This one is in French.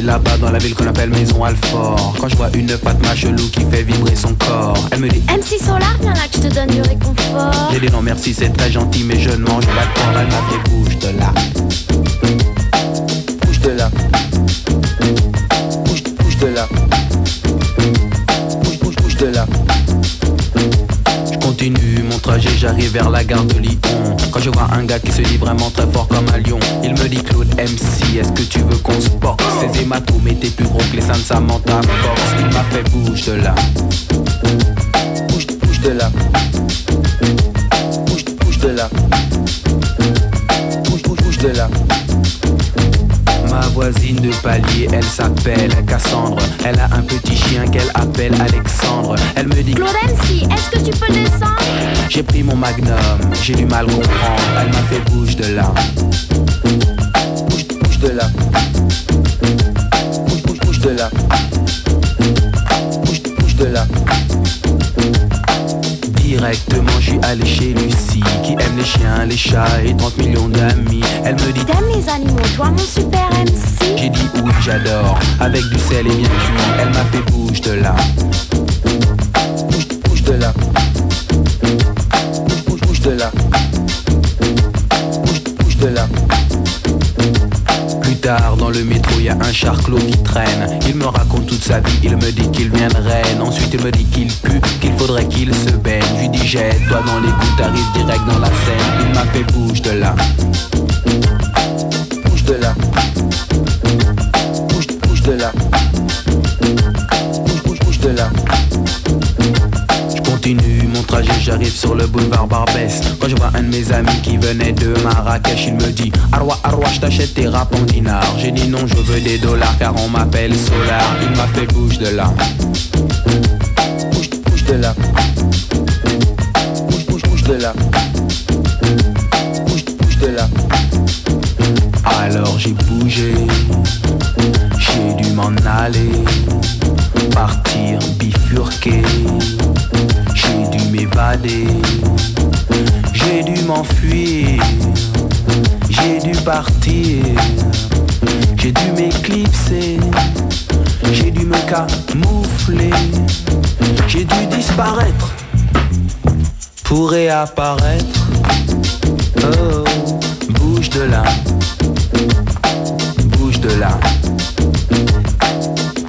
là-bas dans la ville qu'on appelle Maison Alfort. Quand je vois une Fatma chelou qui fait vibrer son corps, elle me dit MC Solar, viens là que je te donne du réconfort. j'ai dit non merci, c'est très gentil mais je ne mange pas de porc. Elle m'a fait bouge de là. Bouge de là. Bouge de là. Bouge de là. Je continue mon trajet, j'arrive vers la gare de Lyon. Quand je vois un gars qui se dit vraiment très fort comme un lion, il me dit Claude MC, est-ce que tu veux qu'on se boxe? Ces hématomes étaient plus gros que les seins de Samantha Fox. Il m'a fait bouge de là. Bouge de là. Bouge de là. Bouge de là. Ma voisine de palier, elle s'appelle Cassandre. Elle a un petit chien qu'elle appelle Alexandre. Elle me dit Claude MC, est-ce que tu peux descendre? j'ai pris mon magnum, j'ai du mal comprendre. Elle m'a fait bouge de là. Bouge de là. Bouge de là. Bouge de là. Directement je suis allé chez Lucie, qui aime les chiens, les chats et 30 millions d'amis. Elle me dit t'aimes les animaux, toi mon super MC? j'ai dit oui j'adore, avec du sel et bien cuit. Elle m'a fait bouge de là. Bouge de là. Bouge de là. Bouge de là. Plus tard dans le métro y a un charclot qui traîne. Il me raconte toute sa vie, il me dit qu'il vient de Rennes. Ensuite il me dit qu'il pue, qu'il faudrait qu'il se baigne. Je lui dis jette-toi dans l'égout, t'arrives direct dans la Seine. Il m'a fait bouge de là. Bouge de là. Bouge de là. Bouge de là. Je continue mon trajet, j'arrive sur le boulevard Barbès. Quand je vois un de mes amis qui venait de Marrakech, il me dit Arwa, je t'achète tes rap en dinars. J'ai dit non, je veux des dollars car on m'appelle Solar. Il m'a fait bouge de là. Bouge de là. Bouge de là. Bouge de là. Alors j'ai bougé, j'ai dû m'en aller, partir, bifurquer. J'ai dû m'évader, j'ai dû m'enfuir, j'ai dû partir, j'ai dû m'éclipser, j'ai dû me camoufler, j'ai dû disparaître pour réapparaître. Oh, bouge de là, bouge de là.